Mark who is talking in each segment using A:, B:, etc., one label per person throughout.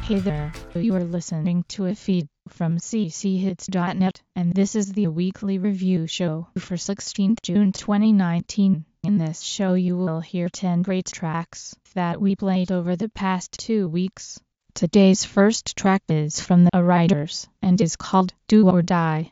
A: Hey there, you are listening to a feed from cchits.net, and this is the weekly review show for 16th June 2019. In this show you will hear 10 great tracks that we played over the past 2 weeks. Today's first track is from the Riders and is called Do or Die.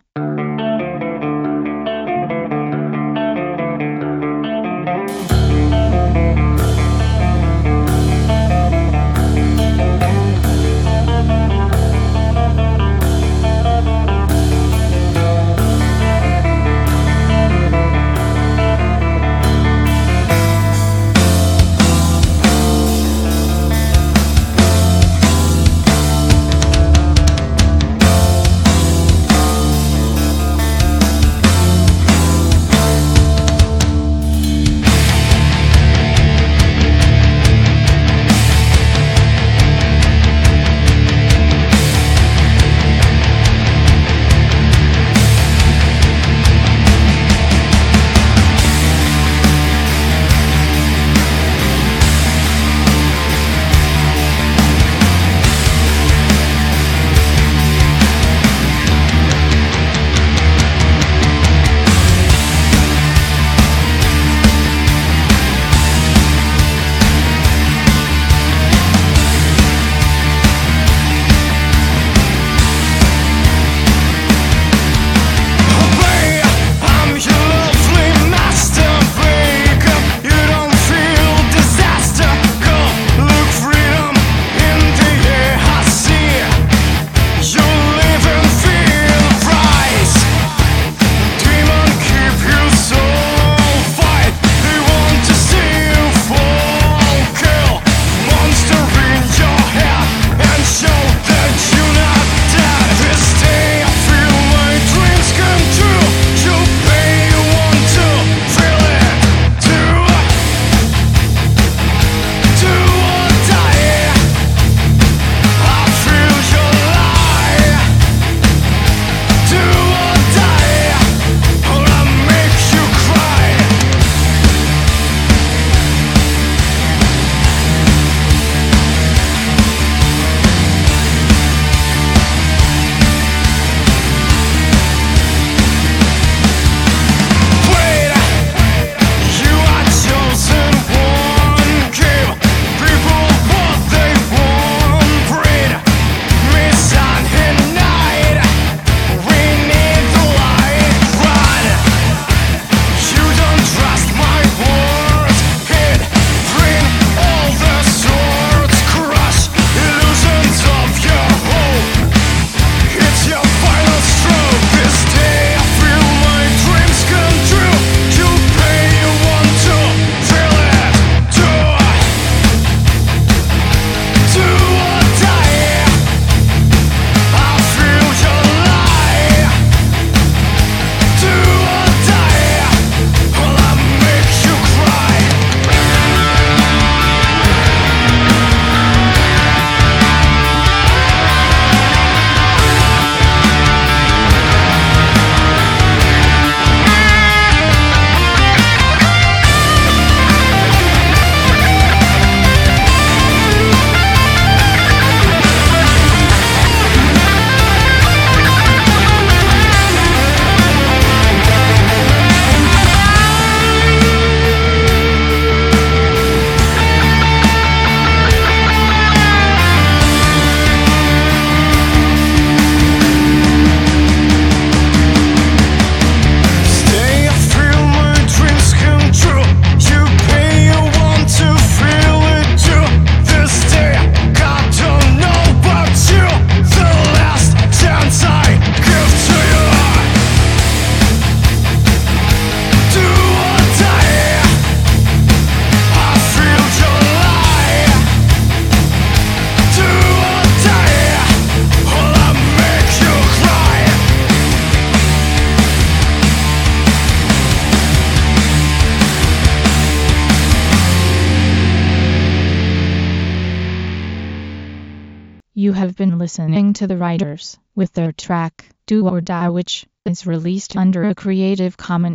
A: You have been listening to the Riders with their track Do or Die, which is released under a Creative Commons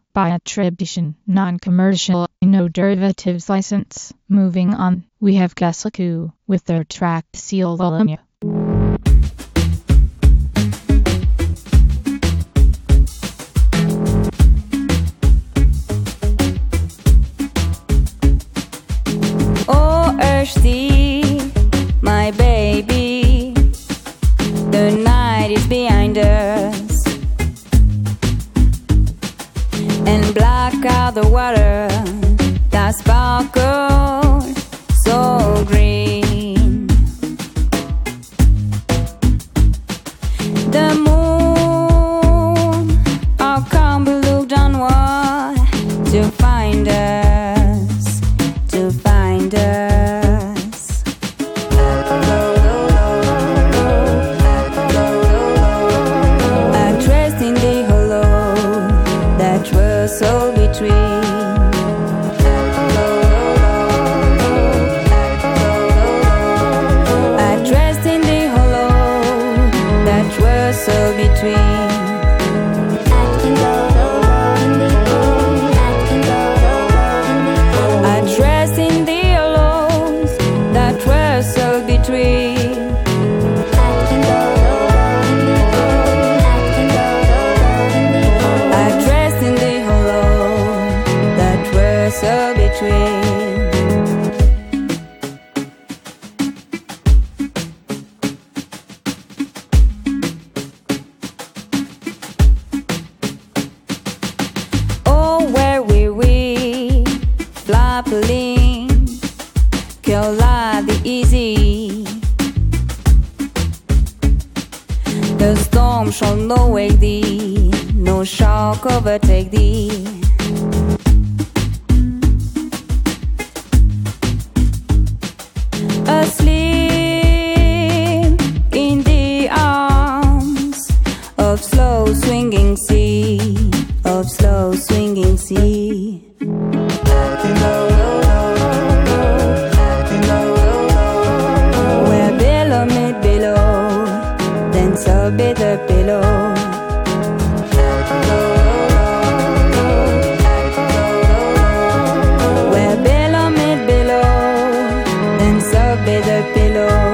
A: by attribution, non-commercial, no derivatives license. Moving on, we have Kesaku with their track Seal Volumia.
B: Oh, Earthsea, my baby, the night is behind us, and black out the water that sparkled so green. The moon, how come we look downward to find us, to find us. I trust in the hollow that was so between. I trust in the hollow that was so between. I trust in the hollows that were so between. I trust in the hollow that were so between. Oh, where we flapping, kill life the easy. The storm shall no wake thee, no shock overtake thee. Asleep in the arms of slow swinging sea, of slow swinging sea. Where below meet below, then so be the pillow. Where below meet below, then so be the pillow.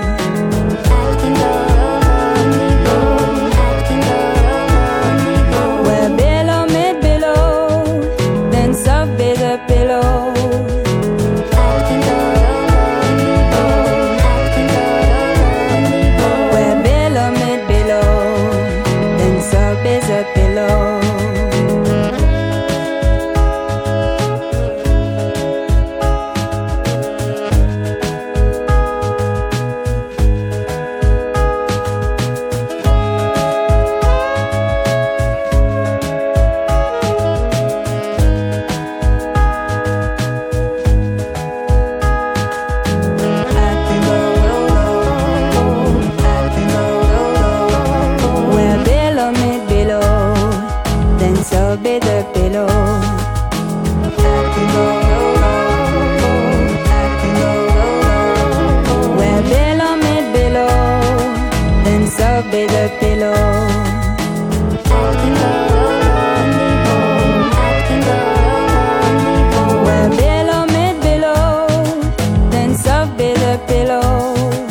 B: Where below meet below, then so be the pillow. Where below meet below, then so be the pillow. Where below meet below, then so be the pillow. Where below meet below, then so be the pillow. Where below meet below, then so be the pillow.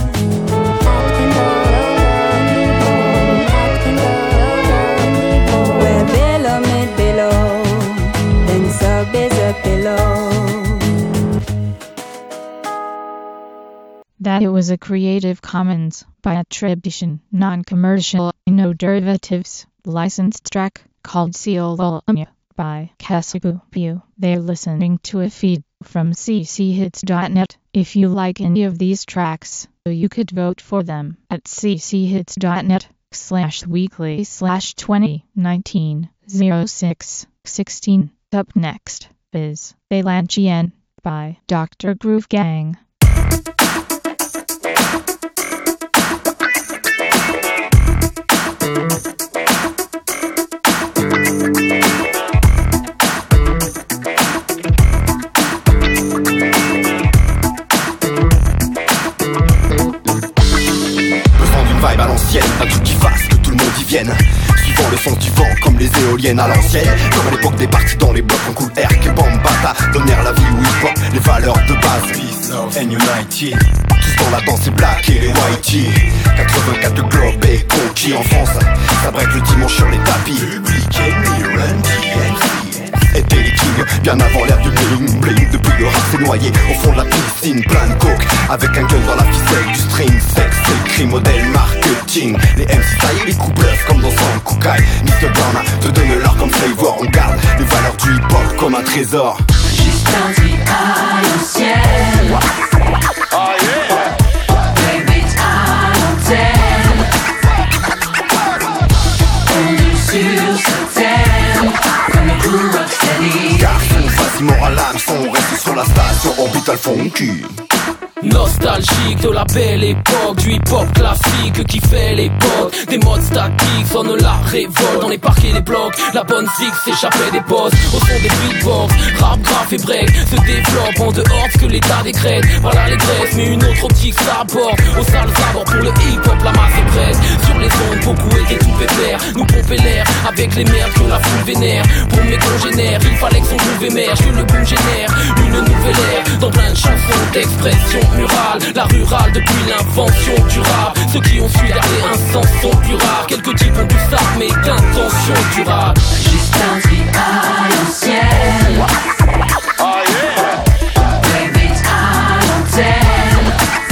B: Where below meet below, then so be the pillow.
A: That it was a Creative Commons by attribution, non-commercial, no derivatives, licensed track called Seal Volumia by Kesaku. They're listening to a feed from cchits.net. If you like any of these tracks, you could vote for them at cchits.net/weekly/2019-06-16. Up next is Balanchien by Dr. Groove Gang.
C: Un truc qui fasse que tout le monde y vienne. Suivant le sens du vent comme les les éoliennes à l'ancienne. Comme à l'époque des parties dans les blocs en cool air qui bambata. Donner la vie où hip hop, les valeurs de base. Peace, love and unity. Tous dans la danse, les blacks et les whitey. 84 le globe est conquis en France. Ça break le dimanche sur les tapis. Public Enemy, Run DMC étaient les kings, bien avant l'ère du bling bling. Depuis le rap s'est noyé au fond de la piscine. Plein de coke, avec un gun dans la ficelle. Du string, sexe, écrit, modèle, marketing. Les MC ça y est, les coups bluffent comme dans son Kukai. Mr. Burna te donne l'or comme flavor. On garde les valeurs du hip hop comme un trésor.
D: Juste un petit à l'ancienne.
C: Oh yeah.
D: Baby à l'antenne. Fondu sur ce thème. Comme le cool rocksteady.
C: Garçon, vas-y mort à l'âme, son reste sur la station Orbital Funky.
E: Nostalgique de la belle époque, du hip-hop classique qui fait l'époque. Des modes statiques sonnent la révolte. Dans les parcs et les blocs, la bonne zig s'échappait des postes. Au son des beatbox, rap, graph et break se développe en dehors de que l'état décrète. Voilà les graisses, mais une autre optique s'aborde. Aux sales abords pour le hip-hop, la masse est prête. Sur les ondes, beaucoup étaient tout pépère. Nous pomper l'air avec les merdes que la foule vénère. Pour mes congénères, il fallait que son groove émerge, que le boom génère une nouvelle ère. Dans plein de chansons d'expression murale, la rurale depuis l'invention du rap. Ceux qui ont su garder un sens sont plus rares. Quelques types ont du ça mais d'intention durable.
D: Juste un petit à l'ancienne.
C: Oh yeah.
D: Baby à l'antenne.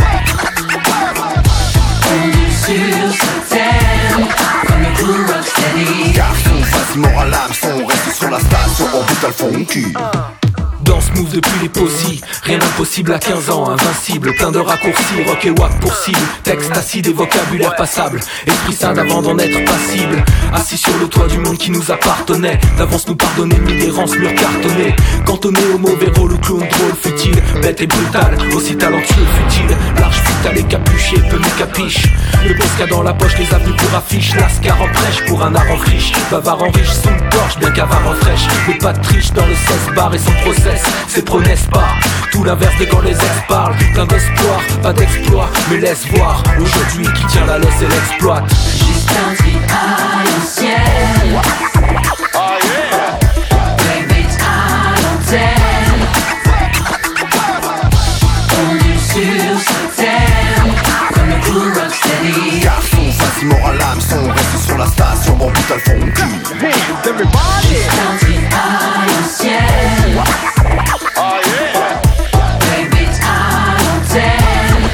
D: Fondu sur ce thème. Comme le cool rocksteady.
C: Garçon, vas-y mort à l'âme, son reste sur la station Orbital Funky.
E: Dans ce move depuis les posies, rien d'impossible à 15 ans, invincible, plein de raccourcis, rock et wack pour cible, texte acide et vocabulaire passable, esprit sain d'avant d'en être passible, assis sur le toit du monde qui nous appartenait, d'avance nous pardonner, mille errances, murs cartonnés, cantonné au mauvais rôle, le clown drôle, futile, bête et brutal, aussi talentueux, futile, large, futal et capuché, peu nous capiche, le Bosca dans la poche, les avenues pour affiche, Lascar en prêche pour un art en friche, bavard en riche, sous le gorge, bien qu'avare en fraîche, mais pas de triche dans le 16 bar et son procès. C'est pro n'est-ce pas? Tout l'inverse de quand les ex parlent. Plein d'espoir, pas d'exploit, mais laisse voir aujourd'hui qui tient la laisse et l'exploite.
D: Juste un petit à l'ancienne.
C: Oh yeah.
D: Baby à l'antenne. Fondu sur ce thème. Comme le cool rocksteady.
C: Garçon, vas-y mort à l'âme, son reste sur la station Orbital Funky.
D: Juste un petit à l'ancienne.
C: Oh yeah.
D: Baby à l'antenne.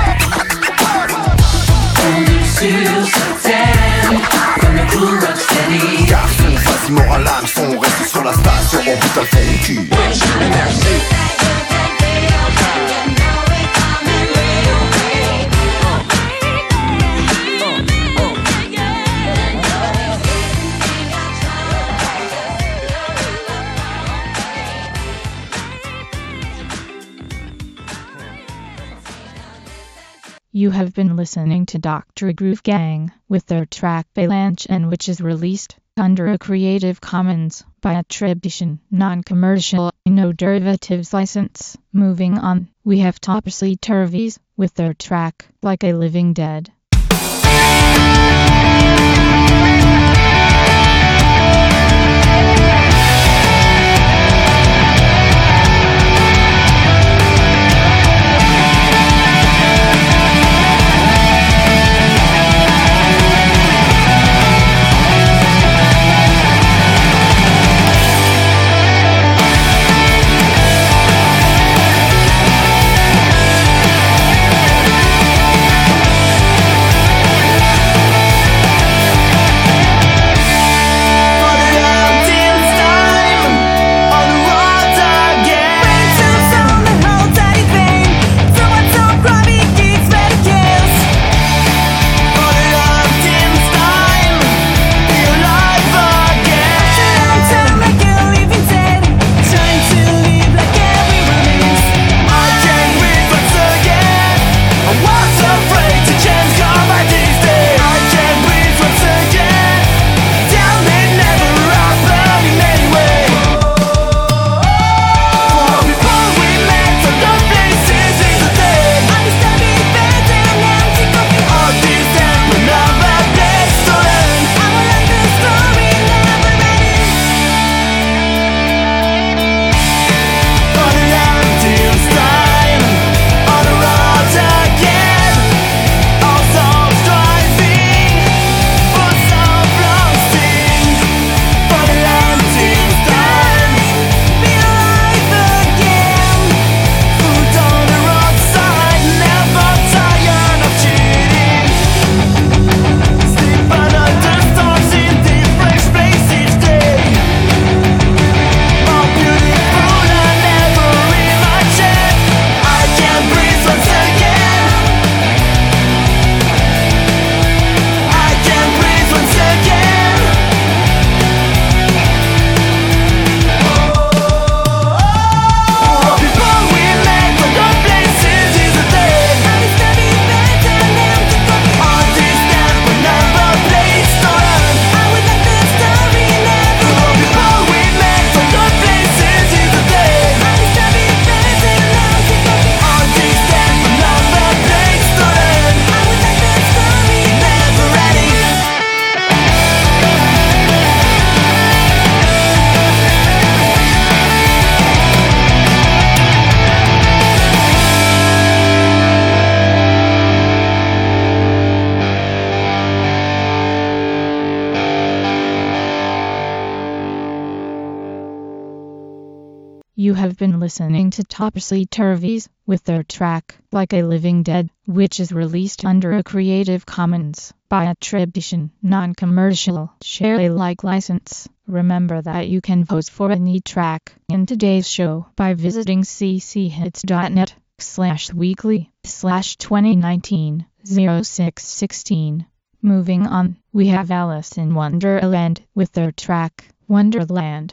D: Fondu sur ce thème. Comme le cool rocksteady.
C: Garçon, vas-y mort à l'âme, son reste sur la station Orbital Funky.
A: You have been listening to Dr. Groove Gang with their track Balanchen, which is released under a Creative Commons by attribution, non-commercial, no derivatives license. Moving on, we have Topsy Turvies with their track Like a Living Dead. You have been listening to Topsy Turvies with their track Like a Living Dead, which is released under a Creative Commons by attribution, non-commercial, share Alike license. Remember that you can vote for any track in today's show by visiting cchits.net/weekly/2019-0616. Moving on, we have Alice in Wonderland with their track Wonderland.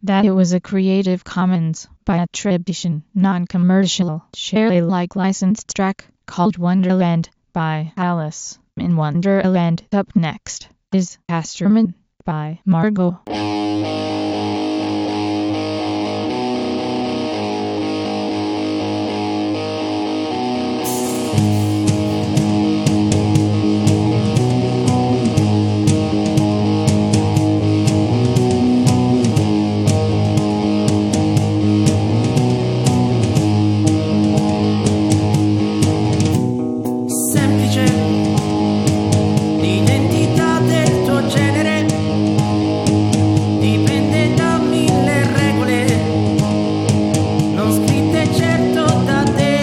A: That it was a Creative Commons by attribution, non-commercial, share Alike licensed track called Wonderland by Alice in Wonderland. Up next is Casterman by Margot.
F: L'identità del tuo genere dipende da mille regole non scritte certo da te.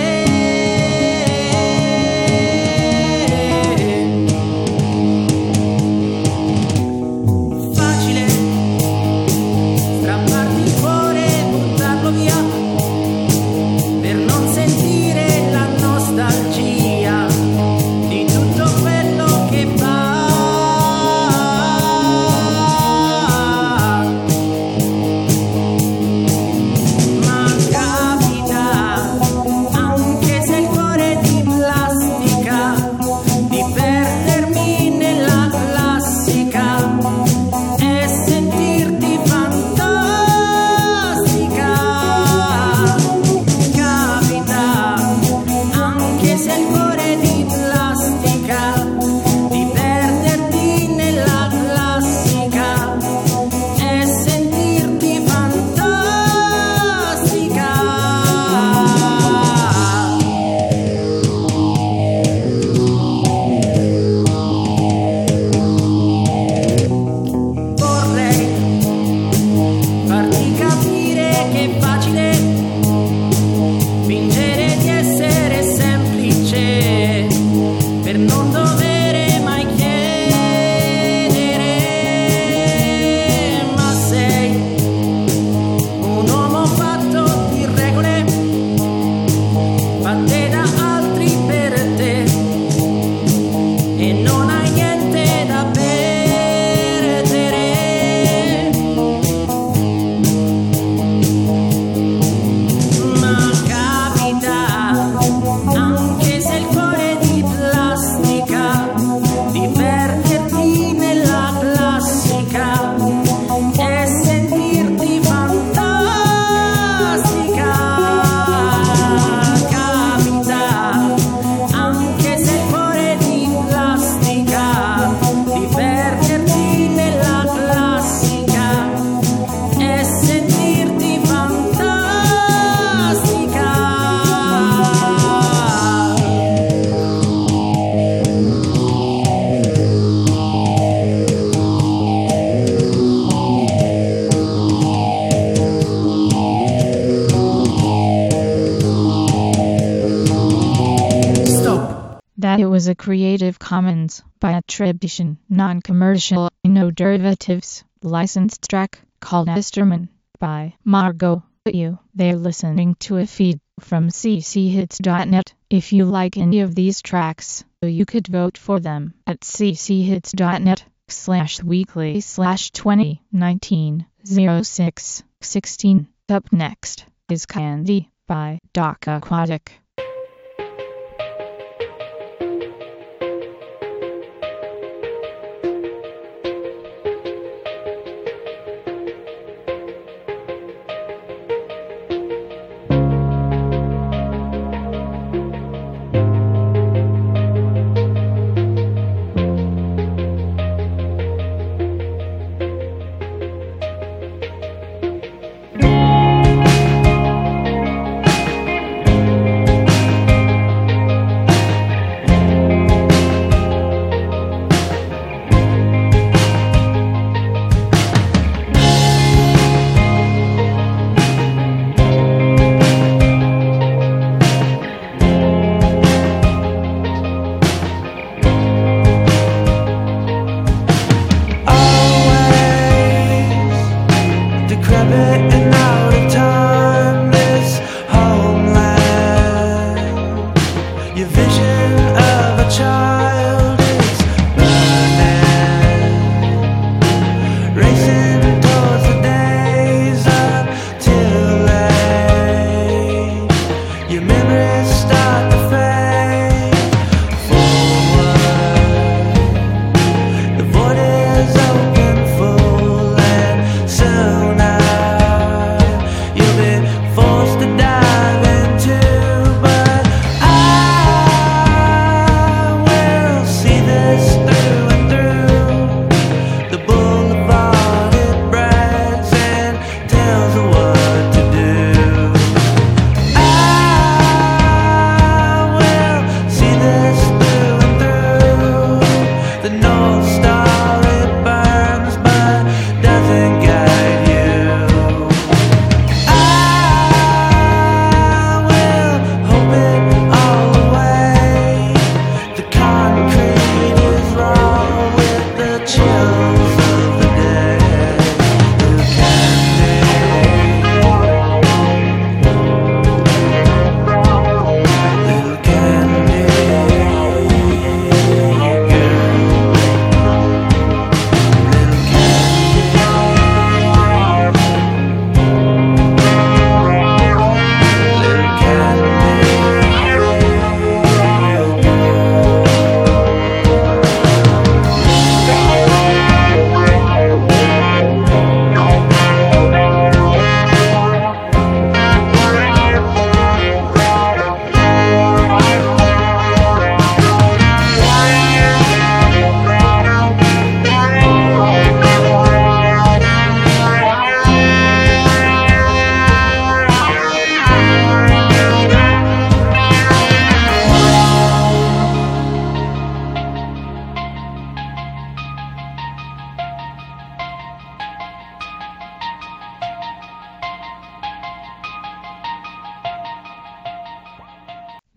F: Facile strapparti il cuore e buttarlo via per non sentire la nostalgia di tutto quello che va. Ma capita, anche se il cuore è di plastica, di perdermi nella classica e sentirti fantastica. Capita, anche se il cuore è di plastica, di perderti nella classica e sentirti fantastica. Vorrei farti capire che è facile fingere di essere semplice per non dovere mai chiedere. Ma sei un uomo fatto di regole fatte da altri per te e non hai niente da perdere. Ma capita, anche se il cuore è di plastica, di perderti nella classica e sentirti fantastica. Capita, anche se il cuore è di plastica, di perderti nella classica e sentirti fantastica. Stop.
A: That it was a Creative Commons by attribution, non-commercial, no derivatives, licensed track called Esterman by Margot. They're listening to a feed from cchits.net. If you like any of these tracks, you could vote for them at cchits.net/weekly/2019-06-16. Up next is Candy by Doc Aquatic.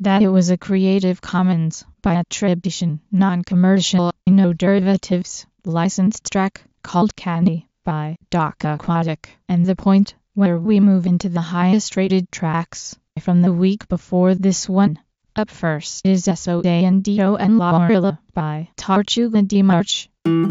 A: that it was a Creative Commons by attribution, non-commercial, no derivatives, licensed track called Candy by Doc Aquatic. And the point where we move into the highest rated tracks from the week before this one. Up first is SOANDO and La Orilla by Tortuga de March.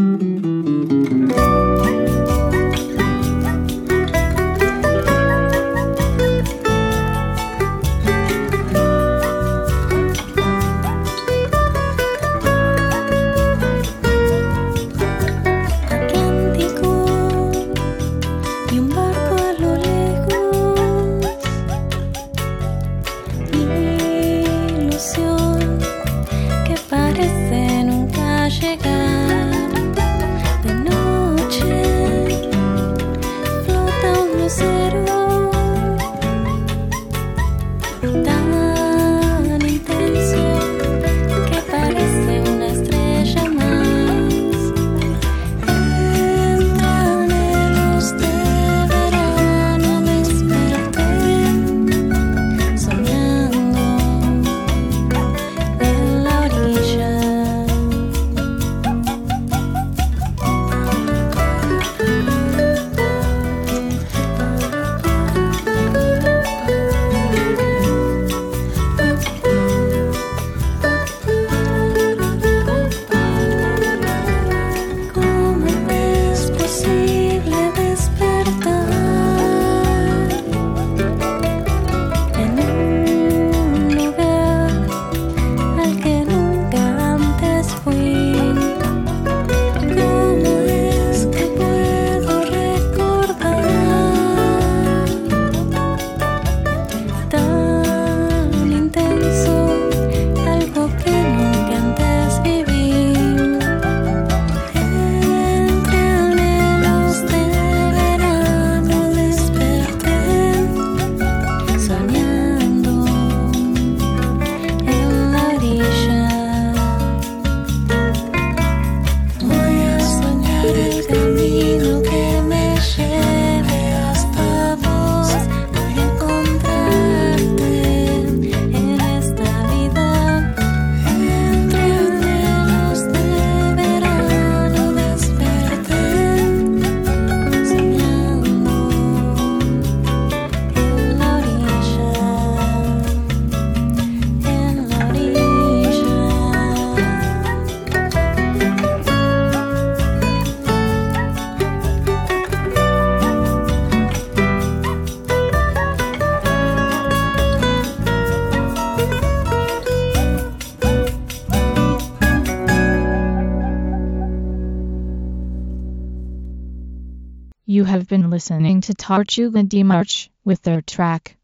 A: You have been listening to Tortuga de March with their track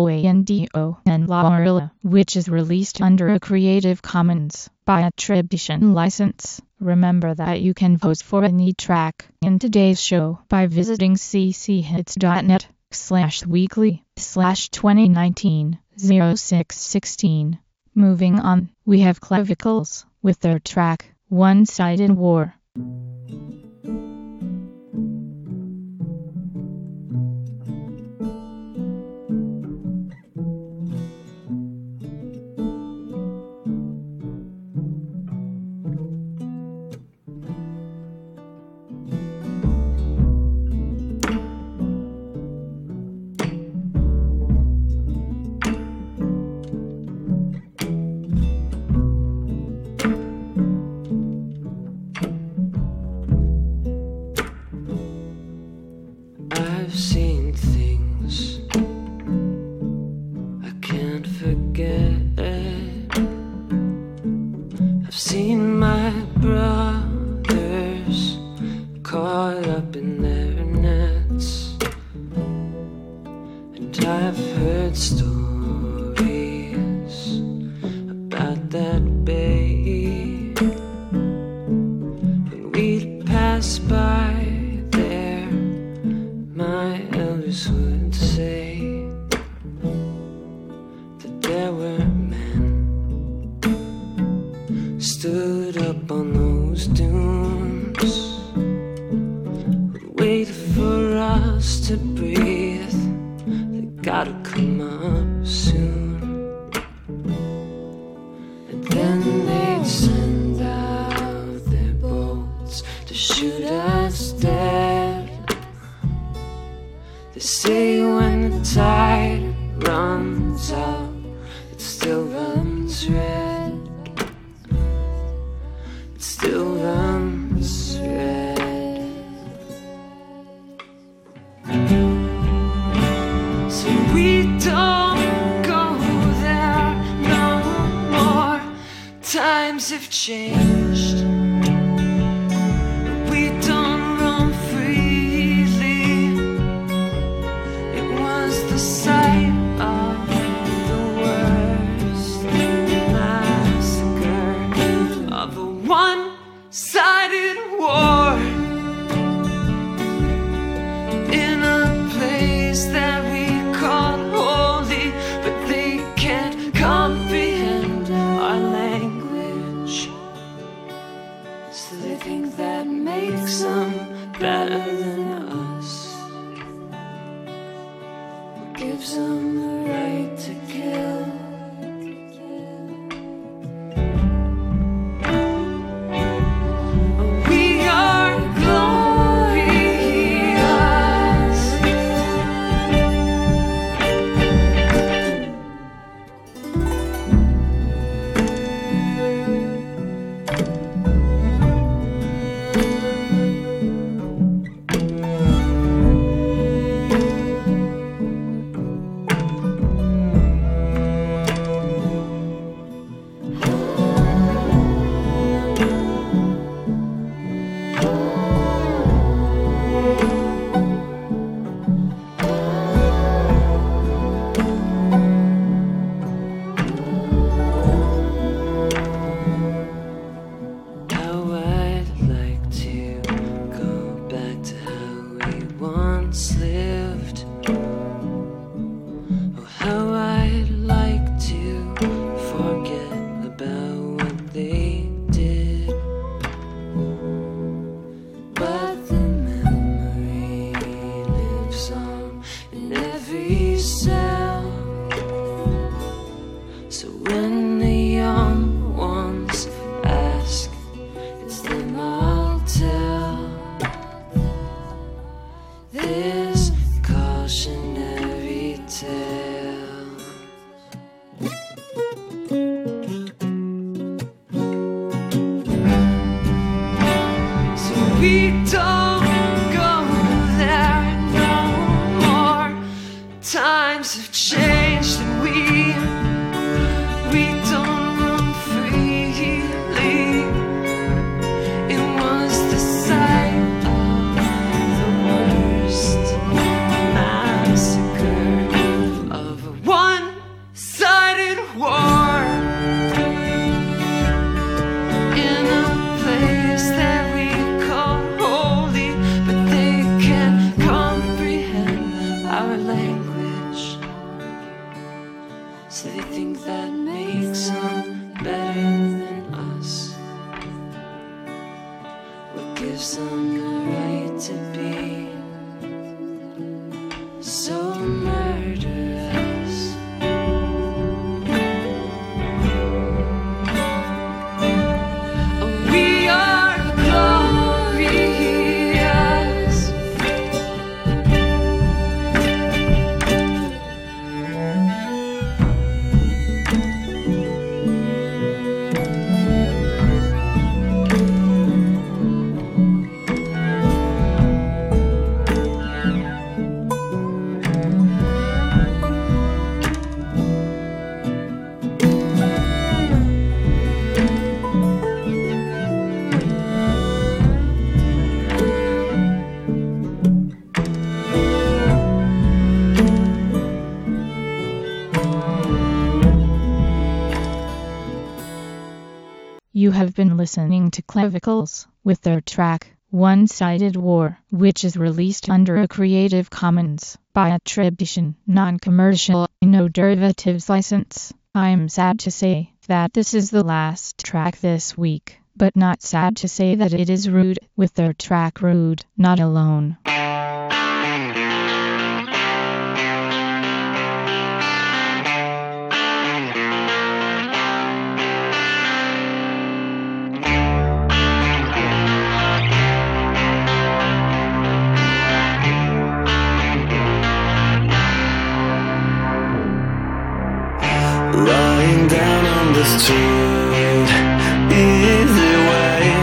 A: SOANDO and La Orilla, which is released under a Creative Commons by attribution license. Remember that you can vote for any track in today's show by visiting cchits.net/weekly/2019-0616. Moving on, we have Clavicles with their track One-Sided War.
G: I've seen things I can't forget. I've seen my brothers caught up in their nets, and I've heard stories about that bay when we'd pass by. My elders would say that there were men stood up on those dunes, would wait for us to breathe. They gotta come up soon. still runs red. So we don't go there no more. Times have changed. We don't run freely. It was the sight of the worst massacre of a one-sided war in a place that we call holy, but they can't comprehend our language. So they think that makes them better than us. What gives them the right to kill? We are glorious. How I'd like to go back to how we once lived. Oh, how I'd like to forget about what they did. But the memory lives on in every cell. So when the young ones ask, it's them I'll tell this cautionary tale. So we don't go there no more. Times have changed and we don't run freely. It was the sight of the worst massacre of a one-sided war in a place that we call holy, but they can't comprehend our language. So they think that makes them better than us. What gives them the right to be so murderous? Oh, we are glorious.
A: You have been listening to Clavicles with their track One-Sided War, which is released under a Creative Commons by attribution, non-commercial, no derivatives license. I'm sad to say that this is the last track this week, but not sad to say that it is Rude with their track Rude, Not Alone.
H: Lying down on the street, easy way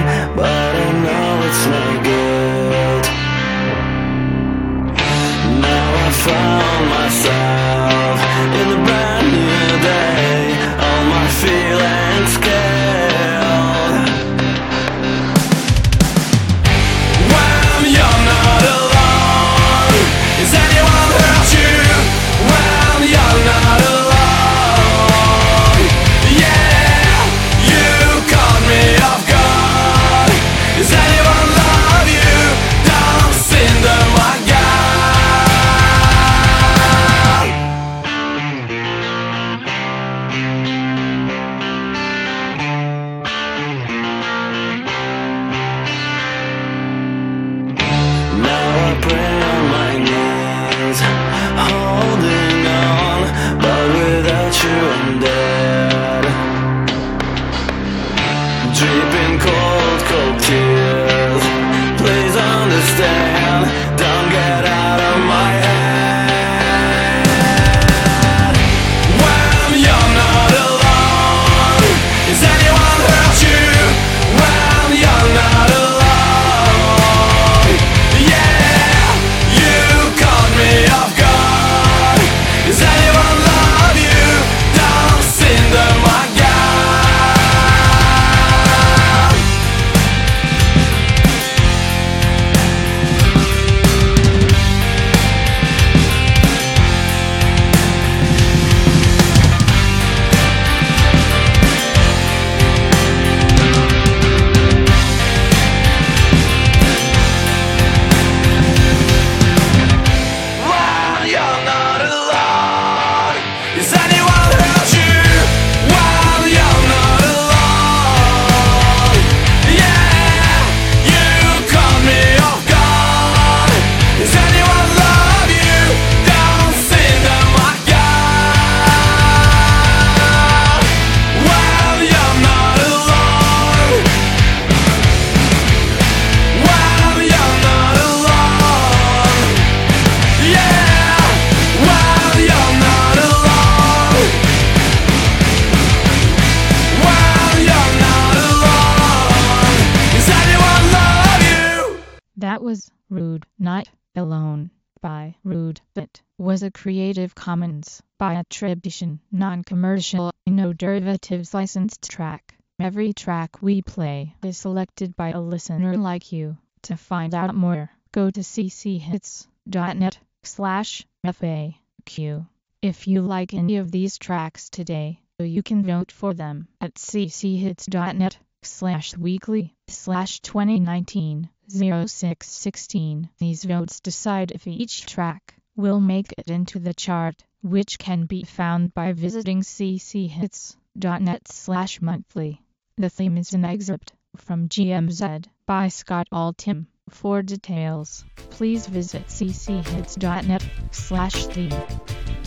H: dripping cold, cold tears. Please understand, don't get out of my head. When you're not alone, is anyone hurt you? When you're not alone, yeah, you caught me off guard. Is anyone love you? Don't cinder my God. When you're not alone, is anyone hurt you? When you're not alone, yeah, you caught me off guard. Is anyone love you? Don't cinder my God. When you're not alone, when you're not alone, yeah, when you're not alone, when you're not alone, does anyone love you?
A: That was Rude Not Alone by Rude. It was a Creative Commons by attribution, non-commercial, no derivatives licensed track. Every track we play is selected by a listener like you. To find out more, go to cchits.net/FAQ. If you like any of these tracks today, you can vote for them at cchits.net/weekly/2019-06-16. These votes decide if each track will make it into the chart, which can be found by visiting cchits.net/monthly. The theme is an excerpt from GMZ by Scott Altham. For details, please visit cchits.net/theme.